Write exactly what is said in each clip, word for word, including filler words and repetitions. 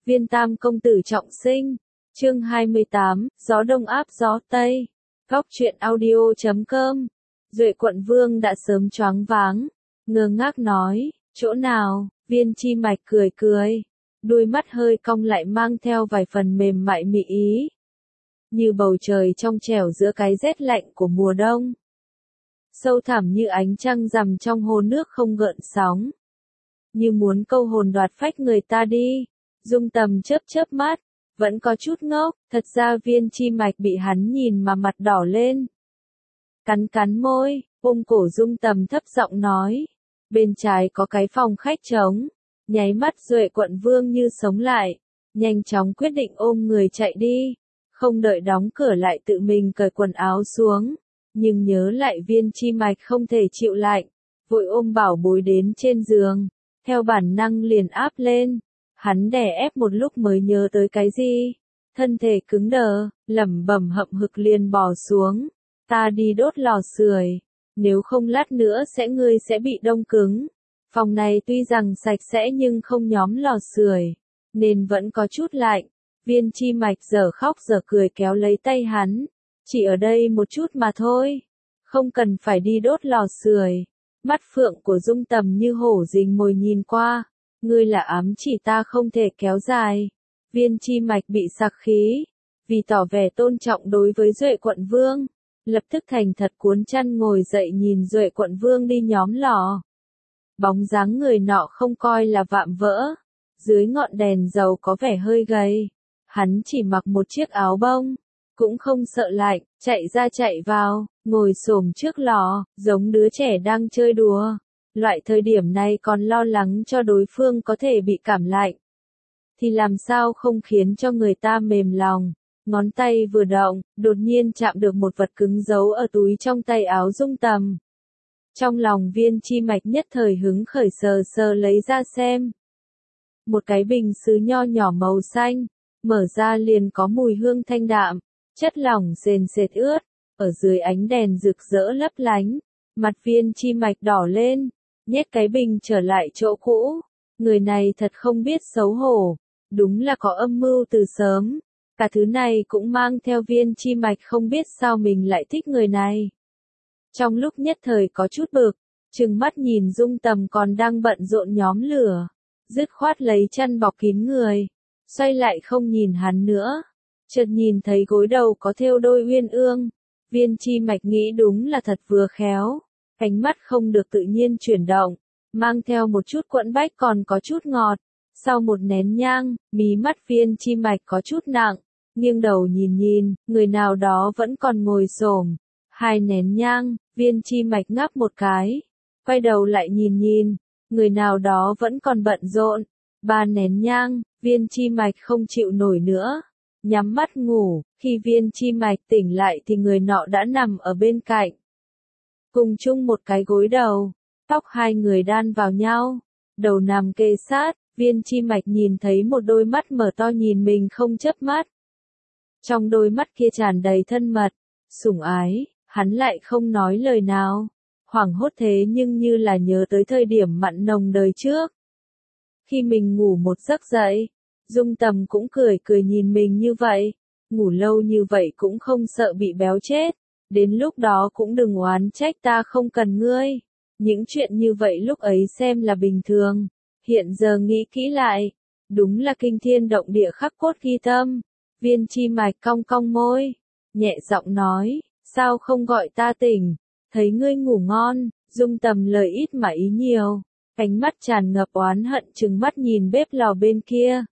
Viên tam công tử trọng sinh. Chương hai mươi tám, gió đông áp gió tây. Góc truyện audio chấm com. Duệ quận vương đã sớm choáng váng, ngơ ngác nói, chỗ nào? Viên chi mạch cười cười, đuôi mắt hơi cong lại mang theo vài phần mềm mại mị ý. Như bầu trời trong trẻo giữa cái rét lạnh của mùa đông. Sâu thẳm như ánh trăng rằm trong hồ nước không gợn sóng. Như muốn câu hồn đoạt phách người ta đi. Dung Tầm chớp chớp mắt, vẫn có chút ngốc, thật ra Viên chi mạch bị hắn nhìn mà mặt đỏ lên. Cắn cắn môi, ôm cổ Dung Tầm thấp giọng nói, bên trái có cái phòng khách trống. Nháy mắt Duệ quận vương như sống lại, nhanh chóng quyết định ôm người chạy đi, không đợi đóng cửa lại tự mình cởi quần áo xuống, nhưng nhớ lại Viên chi mạch không thể chịu lạnh, vội ôm bảo bối đến trên giường, theo bản năng liền áp lên. Hắn đè ép một lúc mới nhớ tới cái gì, thân thể cứng đờ, lẩm bẩm hậm hực liền bỏ xuống, ta đi đốt lò sưởi, nếu không lát nữa sẽ ngươi sẽ bị đông cứng. Phòng này tuy rằng sạch sẽ nhưng không nhóm lò sưởi, nên vẫn có chút lạnh. Viên chi mạch giờ khóc giờ cười kéo lấy tay hắn, chỉ ở đây một chút mà thôi, không cần phải đi đốt lò sưởi. Mắt phượng của Dung Tầm như hổ rình mồi nhìn qua, ngươi là ám chỉ ta không thể kéo dài. Viên chi mạch bị sặc khí, vì tỏ vẻ tôn trọng đối với Duệ quận vương, lập tức thành thật cuốn chăn ngồi dậy nhìn Duệ quận vương đi nhóm lò. Bóng dáng người nọ không coi là vạm vỡ, dưới ngọn đèn dầu có vẻ hơi gầy, hắn chỉ mặc một chiếc áo bông, cũng không sợ lạnh, chạy ra chạy vào, ngồi xổm trước lò, giống đứa trẻ đang chơi đùa. Loại thời điểm này còn lo lắng cho đối phương có thể bị cảm lạnh, thì làm sao không khiến cho người ta mềm lòng. Ngón tay vừa động, đột nhiên chạm được một vật cứng giấu ở túi trong tay áo Dung Tầm. Trong lòng Viên chi mạch nhất thời hứng khởi sờ sờ lấy ra xem. Một cái bình sứ nho nhỏ màu xanh, mở ra liền có mùi hương thanh đạm, chất lỏng sền sệt ướt, ở dưới ánh đèn rực rỡ lấp lánh, mặt Viên chi mạch đỏ lên, nhét cái bình trở lại chỗ cũ. Người này thật không biết xấu hổ, đúng là có âm mưu từ sớm. Cả thứ này cũng mang theo Viên chi mạch không biết sao mình lại thích người này. Trong lúc nhất thời có chút bực, trừng mắt nhìn Dung Tầm còn đang bận rộn nhóm lửa, dứt khoát lấy chăn bọc kín người, xoay lại không nhìn hắn nữa. Chợt nhìn thấy gối đầu có thêu đôi uyên ương, Viên chi mạch nghĩ đúng là thật vừa khéo, ánh mắt không được tự nhiên chuyển động, mang theo một chút quẫn bách còn có chút ngọt. Sau một nén nhang, mí mắt Viên chi mạch có chút nặng, nghiêng đầu nhìn nhìn, người nào đó vẫn còn ngồi xổm. Hai nén nhang, Viên chi mạch ngáp một cái, quay đầu lại nhìn nhìn, người nào đó vẫn còn bận rộn. Ba nén nhang, Viên chi mạch không chịu nổi nữa, nhắm mắt ngủ. Khi Viên chi mạch tỉnh lại thì người nọ đã nằm ở bên cạnh, cùng chung một cái gối đầu, tóc hai người đan vào nhau, đầu nằm kề sát. Viên chi mạch nhìn thấy một đôi mắt mở to nhìn mình không chớp mắt. Trong đôi mắt kia tràn đầy thân mật, sủng ái, hắn lại không nói lời nào. Hoảng hốt thế nhưng như là nhớ tới thời điểm mặn nồng đời trước. Khi mình ngủ một giấc dậy, Dung Tầm cũng cười cười nhìn mình như vậy. Ngủ lâu như vậy cũng không sợ bị béo chết. Đến lúc đó cũng đừng oán trách ta không cần ngươi. Những chuyện như vậy lúc ấy xem là bình thường. Hiện giờ nghĩ kỹ lại, đúng là kinh thiên động địa khắc cốt ghi tâm. Viên chi mạch cong cong môi, nhẹ giọng nói, sao không gọi ta tỉnh, thấy ngươi ngủ ngon. Dung Tầm lời ít mà ý nhiều, ánh mắt tràn ngập oán hận trừng mắt nhìn bếp lò bên kia.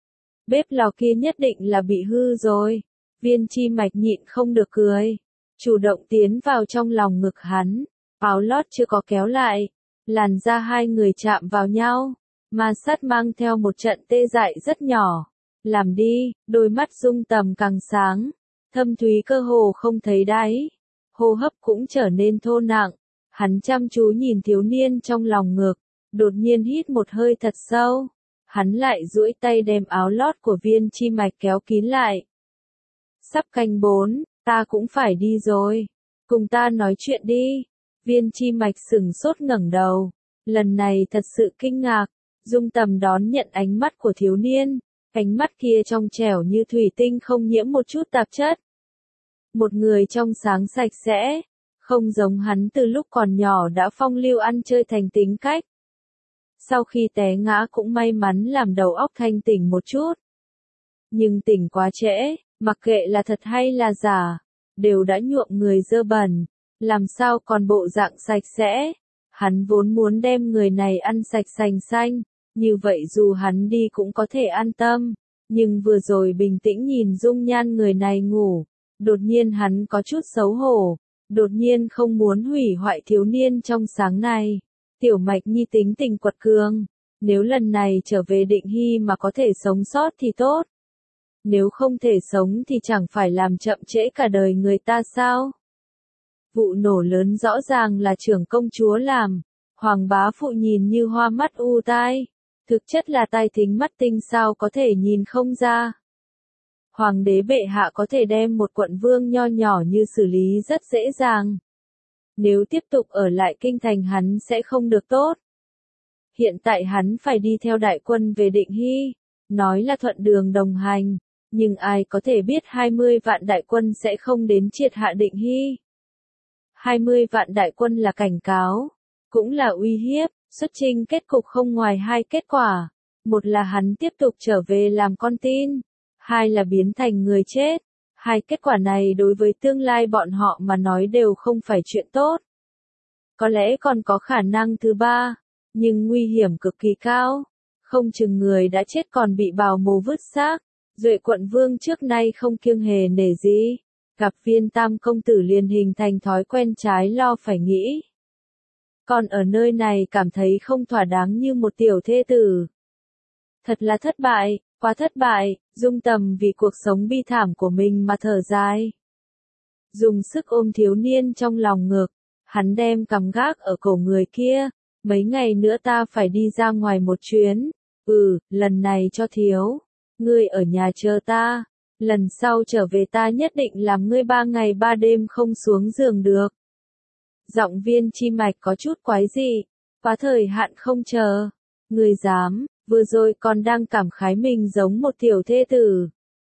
Bếp lò kia nhất định là bị hư rồi. Viên chi mạch nhịn không được cười, chủ động tiến vào trong lòng ngực hắn, áo lót chưa có kéo lại, làn da hai người chạm vào nhau. Ma sát mang theo một trận tê dại rất nhỏ. Làm đi, đôi mắt Dung Tầm càng sáng, thâm thúy cơ hồ không thấy đáy, hô hấp cũng trở nên thô nặng. Hắn chăm chú nhìn thiếu niên trong lòng ngực, đột nhiên hít một hơi thật sâu. Hắn lại duỗi tay đem áo lót của Viên chi mạch kéo kín lại. Sắp canh bốn, ta cũng phải đi rồi, cùng ta nói chuyện đi. Viên chi mạch sửng sốt ngẩng đầu, lần này thật sự kinh ngạc. Dung Tầm đón nhận ánh mắt của thiếu niên, Ánh mắt kia trong trẻo như thủy tinh không nhiễm một chút tạp chất. Một người trong sáng sạch sẽ, không giống hắn từ lúc còn nhỏ đã phong lưu ăn chơi thành tính cách. Sau khi té ngã cũng may mắn làm đầu óc thanh tỉnh một chút. Nhưng tỉnh quá trễ, mặc kệ là thật hay là giả, đều đã nhuộm người dơ bẩn, làm sao còn bộ dạng sạch sẽ. Hắn vốn muốn đem người này ăn sạch sành xanh, như vậy dù hắn đi cũng có thể an tâm, nhưng vừa rồi bình tĩnh nhìn dung nhan người này ngủ, đột nhiên hắn có chút xấu hổ, đột nhiên không muốn hủy hoại thiếu niên trong sáng này. Tiểu Mạch Nhi tính tình quật cường, nếu lần này trở về Định Hy mà có thể sống sót thì tốt. Nếu không thể sống thì chẳng phải làm chậm trễ cả đời người ta sao? Vụ nổ lớn rõ ràng là trưởng công chúa làm, Hoàng bá phụ nhìn như hoa mắt u tai, thực chất là tai thính mắt tinh sao có thể nhìn không ra. Hoàng đế bệ hạ có thể đem một quận vương nho nhỏ như xử lý rất dễ dàng. Nếu tiếp tục ở lại kinh thành hắn sẽ không được tốt. Hiện tại hắn phải đi theo đại quân về Định Hy, nói là thuận đường đồng hành, nhưng ai có thể biết hai mươi vạn đại quân sẽ không đến triệt hạ Định Hy. hai mươi vạn đại quân là cảnh cáo, cũng là uy hiếp, xuất chinh kết cục không ngoài hai kết quả. Một là hắn tiếp tục trở về làm con tin, hai là biến thành người chết. Hai kết quả này đối với tương lai bọn họ mà nói đều không phải chuyện tốt. Có lẽ còn có khả năng thứ ba, nhưng nguy hiểm cực kỳ cao. Không chừng người đã chết còn bị bào mồ vứt xác. Duệ quận vương trước nay không kiêng hề nể gì. Gặp Viên tam công tử liền hình thành thói quen trái lo phải nghĩ. Còn ở nơi này cảm thấy không thỏa đáng như một tiểu thê tử. Thật là thất bại, quá thất bại, Dung Tầm vì cuộc sống bi thảm của mình mà thở dài. Dùng sức ôm thiếu niên trong lòng ngực, hắn đem cằm gác ở cổ người kia, mấy ngày nữa ta phải đi ra ngoài một chuyến, ừ, lần này cho thiếu, ngươi ở nhà chờ ta, lần sau trở về ta nhất định làm ngươi ba ngày ba đêm không xuống giường được. Giọng Viên Chi Mạch có chút quái dị, quá thời hạn không chờ, ngươi dám. Vừa rồi còn đang cảm khái mình giống một tiểu thê tử.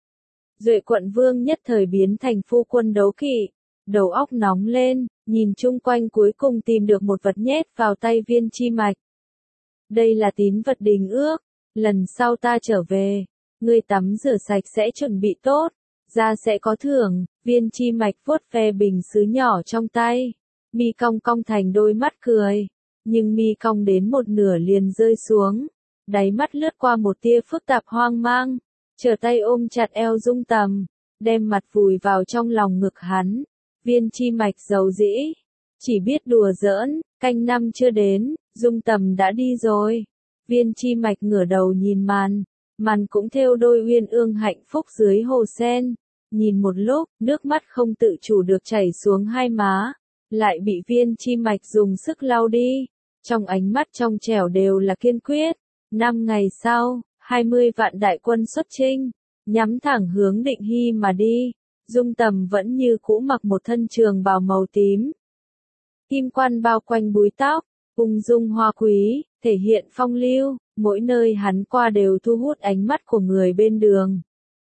Duệ quận vương nhất thời biến thành phu quân đấu kỵ, đầu óc nóng lên, nhìn chung quanh cuối cùng tìm được một vật nhét vào tay Viên Chi Mạch. Đây là tín vật đình ước, lần sau ta trở về, ngươi tắm rửa sạch sẽ chuẩn bị tốt, ra sẽ có thưởng. Viên Chi Mạch vuốt ve bình sứ nhỏ trong tay, mi cong cong thành đôi mắt cười, nhưng mi cong đến một nửa liền rơi xuống. Đáy mắt lướt qua một tia phức tạp hoang mang, trở tay ôm chặt eo Dung Tầm, đem mặt vùi vào trong lòng ngực hắn. Viên Chi Mạch giàu dĩ, chỉ biết đùa giỡn, canh năm chưa đến, Dung Tầm đã đi rồi. Viên Chi Mạch ngửa đầu nhìn màn, màn cũng thêu đôi uyên ương hạnh phúc dưới hồ sen. Nhìn một lúc, nước mắt không tự chủ được chảy xuống hai má, lại bị Viên Chi Mạch dùng sức lau đi. Trong ánh mắt trong trẻo đều là kiên quyết. Năm ngày sau, hai mươi vạn đại quân xuất chinh, nhắm thẳng hướng Định Hy mà đi. Dung Tầm vẫn như cũ mặc một thân trường bào màu tím. Kim quan bao quanh búi tóc, ung dung hoa quý, thể hiện phong lưu, mỗi nơi hắn qua đều thu hút ánh mắt của người bên đường.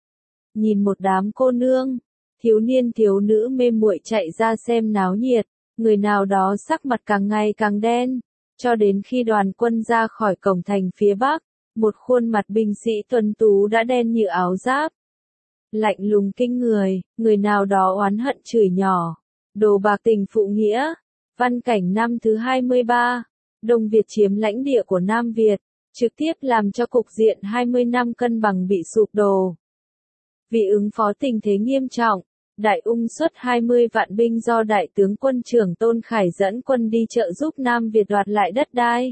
Nhìn một đám cô nương, thiếu niên thiếu nữ mê muội chạy ra xem náo nhiệt, người nào đó sắc mặt càng ngày càng đen. Cho đến khi đoàn quân ra khỏi cổng thành phía bắc, một khuôn mặt binh sĩ tuấn tú đã đen như áo giáp. Lạnh lùng kinh người, người nào đó oán hận chửi nhỏ. Đồ bạc tình phụ nghĩa. Văn cảnh năm thứ hai mươi ba, Đông Việt chiếm lãnh địa của Nam Việt, trực tiếp làm cho cục diện hai mươi năm cân bằng bị sụp đổ. Vì ứng phó tình thế nghiêm trọng, Đại Ung xuất hai mươi vạn binh do Đại tướng quân trưởng Tôn Khải dẫn quân đi trợ giúp Nam Việt đoạt lại đất đai.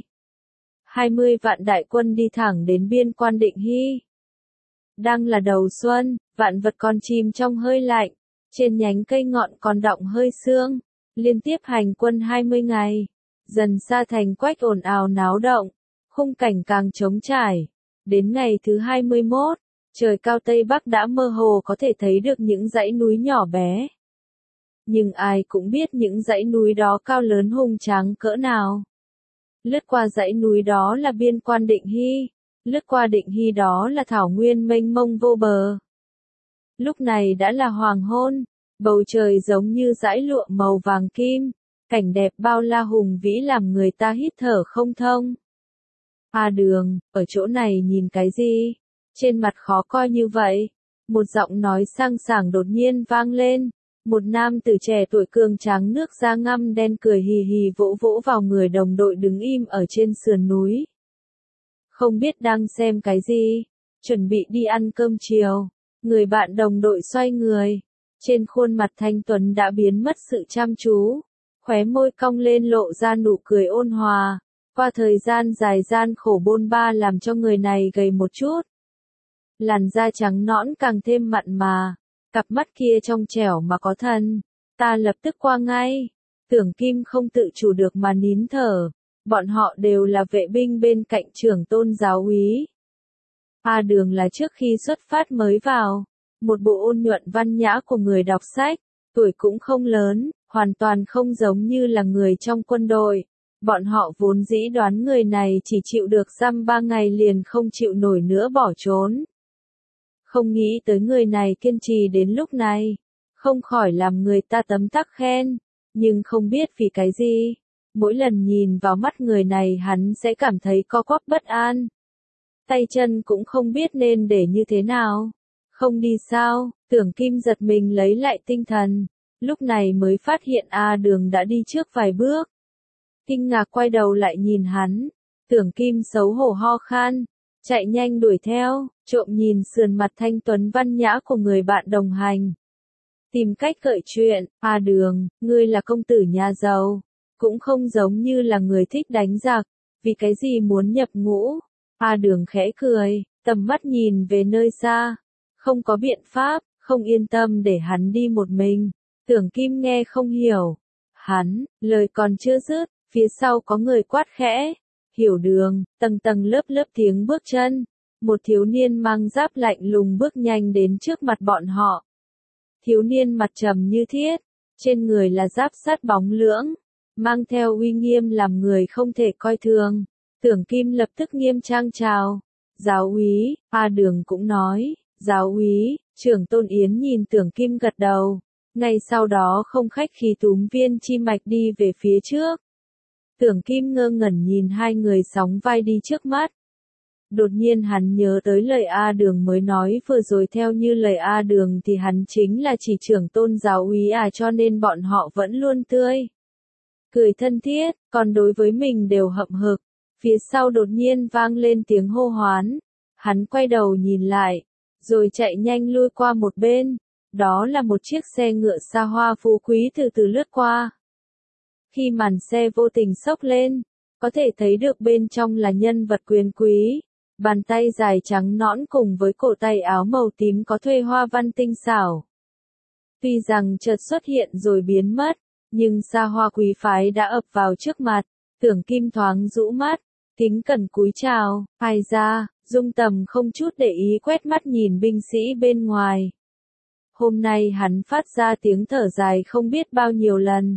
hai mươi vạn đại quân đi thẳng đến biên quan Định Hy. Đang là đầu xuân, vạn vật còn chìm trong hơi lạnh, trên nhánh cây ngọn còn đọng hơi sương, liên tiếp hành quân hai mươi ngày, dần xa thành quách ồn ào náo động, khung cảnh càng trống trải. Đến ngày thứ hai mươi mốt, trời cao Tây Bắc đã mơ hồ có thể thấy được những dãy núi nhỏ bé. Nhưng ai cũng biết những dãy núi đó cao lớn hùng tráng cỡ nào. Lướt qua dãy núi đó là biên quan Định Hy, lướt qua Định Hy đó là thảo nguyên mênh mông vô bờ. Lúc này đã là hoàng hôn, bầu trời giống như dải lụa màu vàng kim, cảnh đẹp bao la hùng vĩ làm người ta hít thở không thông. A Đường, ở chỗ này nhìn cái gì? Trên mặt khó coi như vậy. Một giọng nói sang sảng đột nhiên vang lên. Một nam tử trẻ tuổi cường tráng nước da ngăm đen cười hì hì vỗ vỗ vào người đồng đội đứng im ở trên sườn núi. Không biết đang xem cái gì, chuẩn bị đi ăn cơm chiều. Người bạn đồng đội xoay người. Trên khuôn mặt thanh tuấn đã biến mất sự chăm chú. Khóe môi cong lên lộ ra nụ cười ôn hòa. Qua thời gian dài gian khổ bôn ba làm cho người này gầy một chút. Làn da trắng nõn càng thêm mặn mà. Cặp mắt kia trong trẻo mà có thần. Ta lập tức qua ngay. Tưởng Kim không tự chủ được mà nín thở. Bọn họ đều là vệ binh bên cạnh trưởng tôn giáo úy. A Đường là trước khi xuất phát mới vào. Một bộ ôn nhuận văn nhã của người đọc sách. Tuổi cũng không lớn, hoàn toàn không giống như là người trong quân đội. Bọn họ vốn dĩ đoán người này chỉ chịu được giam ba ngày liền không chịu nổi nữa bỏ trốn. Không nghĩ tới người này kiên trì đến lúc này. Không khỏi làm người ta tấm tắc khen. Nhưng không biết vì cái gì. Mỗi lần nhìn vào mắt người này hắn sẽ cảm thấy co quắp bất an. Tay chân cũng không biết nên để như thế nào. Không đi sao, Tưởng Kim giật mình lấy lại tinh thần. Lúc này mới phát hiện A Đường đã đi trước vài bước. Kinh ngạc quay đầu lại nhìn hắn. Tưởng Kim xấu hổ ho khan. Chạy nhanh đuổi theo, trộm nhìn sườn mặt thanh tuấn văn nhã của người bạn đồng hành. Tìm cách gợi chuyện, A Đường, ngươi là công tử nhà giàu. Cũng không giống như là người thích đánh giặc. Vì cái gì muốn nhập ngũ? A Đường khẽ cười, tầm mắt nhìn về nơi xa. Không có biện pháp, không yên tâm để hắn đi một mình. Tưởng Kim nghe không hiểu. Hắn, lời còn chưa dứt, phía sau có người quát khẽ. Hiểu Đường, tầng tầng lớp lớp tiếng bước chân. Một thiếu niên mang giáp lạnh lùng bước nhanh đến trước mặt bọn họ. Thiếu niên mặt trầm như thiết, trên người là giáp sắt bóng lưỡng, mang theo uy nghiêm làm người không thể coi thường. Tưởng Kim lập tức nghiêm trang chào. Giáo úy, A Đường cũng nói, giáo úy, trưởng tôn Yến nhìn Tưởng Kim gật đầu. Ngay sau đó không khách khí túm Viên Chi Mạch đi về phía trước. Tưởng Kim ngơ ngẩn nhìn hai người sóng vai đi trước mắt. Đột nhiên hắn nhớ tới lời A Đường mới nói vừa rồi, theo như lời A Đường thì hắn chính là chỉ trưởng tôn giáo úy à, cho nên bọn họ vẫn luôn tươi cười thân thiết, còn đối với mình đều hậm hực. Phía sau đột nhiên vang lên tiếng hô hoán. Hắn quay đầu nhìn lại, rồi chạy nhanh lui qua một bên. Đó là một chiếc xe ngựa xa hoa phú quý từ từ lướt qua. Khi màn xe vô tình xốc lên, có thể thấy được bên trong là nhân vật quyền quý. Bàn tay dài trắng nõn cùng với cổ tay áo màu tím có thuê hoa văn tinh xảo. Tuy rằng chợt xuất hiện rồi biến mất, nhưng xa hoa quý phái đã ập vào trước mặt. Tưởng Kim thoáng rũ mắt, kính cẩn cúi chào. Ai ra, Dung Tầm không chút để ý quét mắt nhìn binh sĩ bên ngoài. Hôm nay hắn phát ra tiếng thở dài không biết bao nhiêu lần.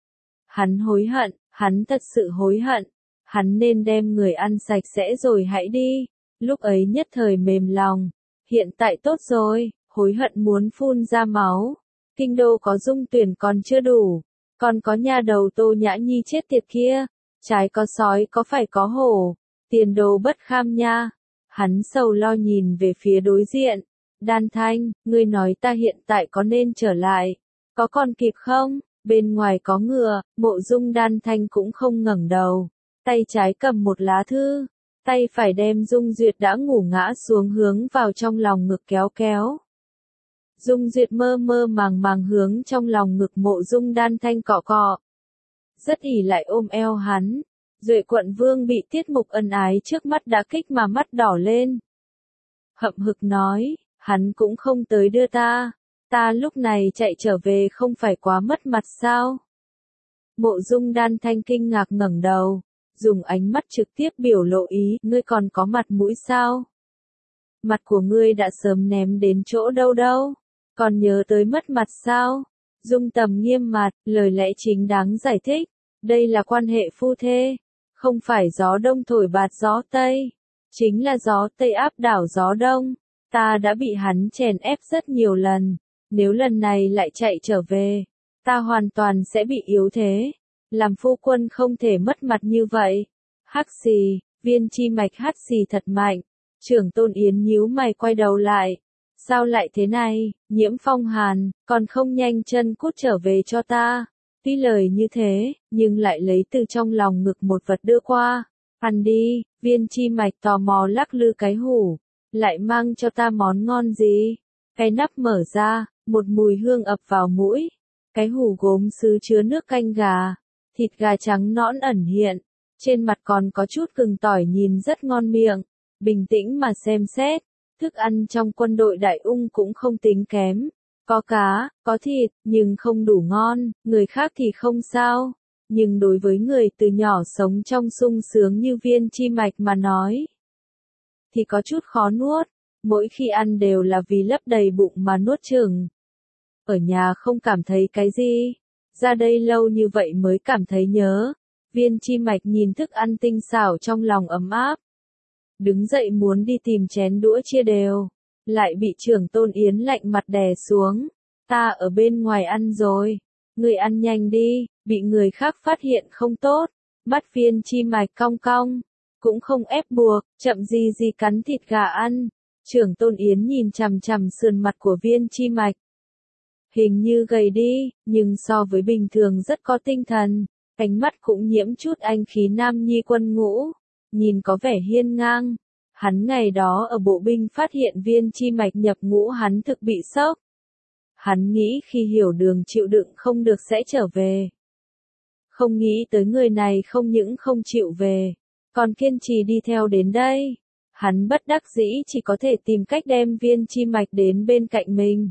Hắn hối hận, hắn thật sự hối hận. Hắn nên đem người ăn sạch sẽ rồi hãy đi. Lúc ấy nhất thời mềm lòng. Hiện tại tốt rồi, hối hận muốn phun ra máu. Kinh đô có Dung Tuyển còn chưa đủ. Còn có nhà đầu Tô Nhã Nhi chết tiệt kia. Trái có sói có phải có hổ. Tiền đồ bất kham nha. Hắn sầu lo nhìn về phía đối diện. Đan Thanh, ngươi nói ta hiện tại có nên trở lại? Có còn kịp không? Bên ngoài có ngựa, Mộ Dung Đan Thanh cũng không ngẩng đầu. Tay trái cầm một lá thư, tay phải đem Dung Duyệt đã ngủ ngã xuống hướng vào trong lòng ngực kéo kéo. Dung Duyệt mơ mơ màng màng hướng trong lòng ngực Mộ Dung Đan Thanh cọ cọ. Rất ỉ lại ôm eo hắn. Duệ Quận Vương bị tiết mục ân ái trước mắt đã kích mà mắt đỏ lên. Hậm hực nói, hắn cũng không tới đưa ta. Ta lúc này chạy trở về không phải quá mất mặt sao? Mộ Dung Đan Thanh kinh ngạc ngẩng đầu, dùng ánh mắt trực tiếp biểu lộ ý, ngươi còn có mặt mũi sao? Mặt của ngươi đã sớm ném đến chỗ đâu đâu, còn nhớ tới mất mặt sao? Dung Tầm nghiêm mặt, lời lẽ chính đáng giải thích, đây là quan hệ phu thê, không phải gió đông thổi bạt gió tây. chính là gió Tây áp đảo gió Đông. Ta đã bị hắn chèn ép rất nhiều lần, nếu lần này lại chạy trở về, ta hoàn toàn sẽ bị yếu thế. Làm phu quân không thể mất mặt như vậy. Hắc xì, Viên Chi Mạch hắt xì thật mạnh. Trưởng Tôn Yến nhíu mày quay đầu lại. Sao lại thế này, Nhiễm Phong Hàn, còn không nhanh chân cút trở về cho ta. Tuy lời như thế, nhưng lại lấy từ trong lòng ngực một vật đưa qua. Ăn đi, Viên Chi Mạch tò mò lắc lư cái hủ. Lại mang cho ta món ngon gì? Cái nắp mở ra, một mùi hương ập vào mũi. Cái hủ gốm sứ chứa nước canh gà. Thịt gà trắng nõn ẩn hiện. Trên mặt còn có chút gừng tỏi nhìn rất ngon miệng. Bình tĩnh mà xem xét. Thức ăn trong quân đội Đại Ung cũng không tính kém. Có cá, có thịt, nhưng không đủ ngon. Người khác thì không sao. Nhưng đối với người từ nhỏ sống trong sung sướng như Viên Chi Mạch mà nói, thì có chút khó nuốt. Mỗi khi ăn đều là vì lấp đầy bụng mà nuốt chừng. Ở nhà không cảm thấy cái gì. Ra đây lâu như vậy mới cảm thấy nhớ. Viên Chi Mạch nhìn thức ăn tinh xảo trong lòng ấm áp. Đứng dậy muốn đi tìm chén đũa chia đều. Lại bị Trưởng Tôn Yến lạnh mặt đè xuống. Ta ở bên ngoài ăn rồi. Người ăn nhanh đi, bị người khác phát hiện không tốt. Mắt Viên Chi Mạch cong cong. Cũng không ép buộc, chậm gì gì cắn thịt gà ăn. Trưởng Tôn Yến nhìn chằm chằm sườn mặt của Viên Chi Mạch. Hình như gầy đi, nhưng so với bình thường rất có tinh thần. Ánh mắt cũng nhiễm chút anh khí nam nhi quân ngũ. Nhìn có vẻ hiên ngang. Hắn ngày đó ở bộ binh phát hiện Viên Chi Mạch nhập ngũ hắn thực bị sốc. Hắn nghĩ khi hiểu đường chịu đựng không được sẽ trở về. Không nghĩ tới người này không những không chịu về, còn kiên trì đi theo đến đây. Hắn bất đắc dĩ chỉ có thể tìm cách đem Viên Chi Mạch đến bên cạnh mình.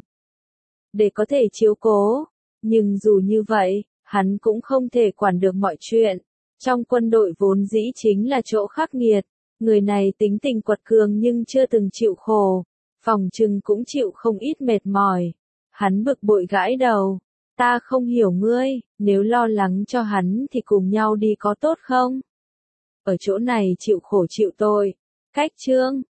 Để có thể chiếu cố. Nhưng dù như vậy, hắn cũng không thể quản được mọi chuyện. Trong quân đội vốn dĩ chính là chỗ khắc nghiệt. Người này tính tình quật cường nhưng chưa từng chịu khổ. Phòng trừng cũng chịu không ít mệt mỏi. Hắn bực bội gãi đầu. Ta không hiểu ngươi, nếu lo lắng cho hắn thì cùng nhau đi có tốt không? Ở chỗ này chịu khổ chịu tội. Cách chương.